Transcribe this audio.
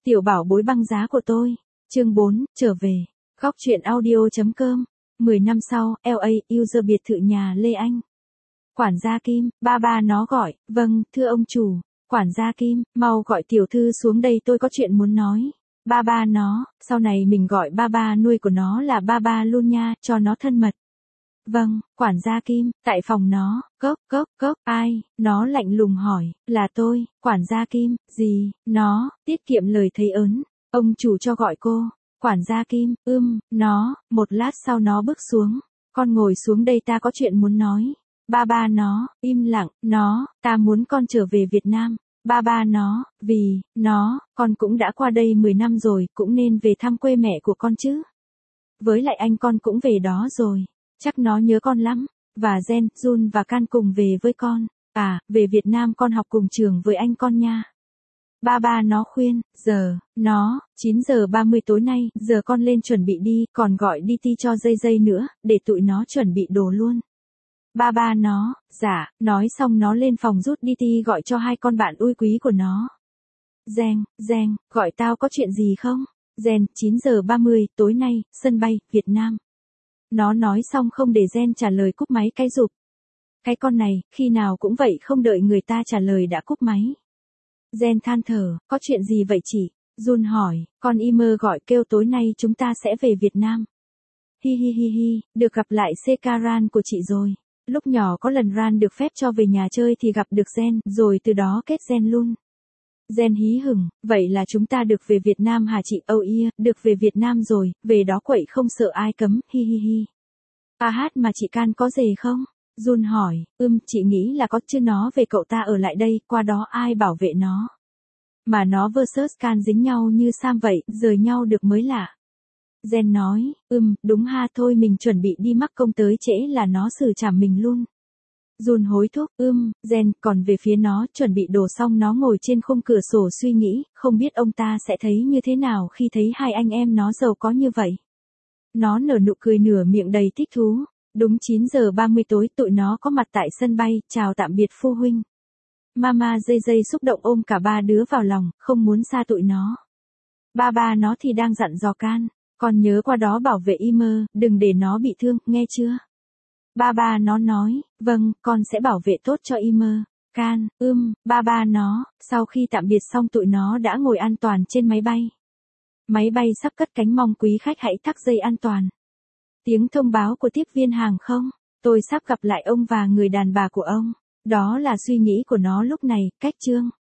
Tiểu bảo bối băng giá của tôi. Chương 4, trở về. Góc truyện audio.com. 10 năm sau, LA, user biệt thự nhà Lê Anh. Quản gia Kim, ba nó gọi, vâng, thưa ông chủ. Quản gia Kim, mau gọi tiểu thư xuống đây tôi có chuyện muốn nói. Ba nó, sau này mình gọi ba nuôi của nó là ba luôn nha, cho nó thân mật. Vâng, quản gia Kim, tại phòng nó, cốc, ai, nó lạnh lùng hỏi, là tôi, quản gia Kim, gì, nó, tiết kiệm lời thấy ớn, ông chủ cho gọi cô, quản gia Kim, nó, một lát sau nó bước xuống, con ngồi xuống đây ta có chuyện muốn nói, ba nó, im lặng, nó, ta muốn con trở về Việt Nam, ba nó, vì, nó, con cũng đã qua đây 10 năm rồi, cũng nên về thăm quê mẹ của con chứ. Với lại anh con cũng về đó rồi. Chắc nó nhớ con lắm. Và Jen, Jun và Can cùng về với con. À, về Việt Nam con học cùng trường với anh con nha. Ba nó khuyên, nó, 9 giờ 30 tối nay, giờ con lên chuẩn bị đi, còn gọi DT cho dây nữa, để tụi nó chuẩn bị đồ luôn. Ba nó, dạ, nói xong nó lên phòng rút DT gọi cho hai con bạn ui quý của nó. Jen, gọi tao có chuyện gì không? Jen, 9 giờ 30 tối nay, sân bay, Việt Nam. Nó nói xong không để Jen trả lời cúp máy cái rụp. Cái con này, khi nào cũng vậy không đợi người ta trả lời đã cúp máy. Jen than thở, có chuyện gì vậy chị? Jun hỏi, con email gọi kêu tối nay chúng ta sẽ về Việt Nam. Hi, được gặp lại CK Ran của chị rồi. Lúc nhỏ có lần Ran được phép cho về nhà chơi thì gặp được Jen, rồi từ đó kết Jen luôn. Jen hí hửng, vậy là chúng ta được về Việt Nam hả chị? Oh yeah, được về Việt Nam rồi, về đó quậy không sợ ai cấm, hi. Hát mà chị Can có dề không? Jun hỏi, chị nghĩ là có chứ nó về cậu ta ở lại đây, qua đó ai bảo vệ nó. Mà nó versus Can dính nhau như Sam vậy, rời nhau được mới lạ. Jen nói, đúng ha thôi mình chuẩn bị đi mắc công tới trễ là nó xử trảm mình luôn. Jun hối thúc, Jen, còn về phía nó, chuẩn bị đồ xong nó ngồi trên khung cửa sổ suy nghĩ, không biết ông ta sẽ thấy như thế nào khi thấy hai anh em nó giàu có như vậy. Nó nở nụ cười nửa miệng đầy thích thú. Đúng 9 giờ 30 tối tụi nó có mặt tại sân bay, chào tạm biệt phu huynh. Mama dây xúc động ôm cả ba đứa vào lòng, không muốn xa tụi nó. Ba nó thì đang dặn dò Can, con nhớ qua đó bảo vệ Imer, đừng để nó bị thương, nghe chưa? Ba nó nói, vâng, con sẽ bảo vệ tốt cho Imer. Can, ba nó, sau khi tạm biệt xong tụi nó đã ngồi an toàn trên máy bay. Máy bay sắp cất cánh mong quý khách hãy thắt dây an toàn. Tiếng thông báo của tiếp viên hàng không, tôi sắp gặp lại ông và người đàn bà của ông. Đó là suy nghĩ của nó lúc này, cách chương.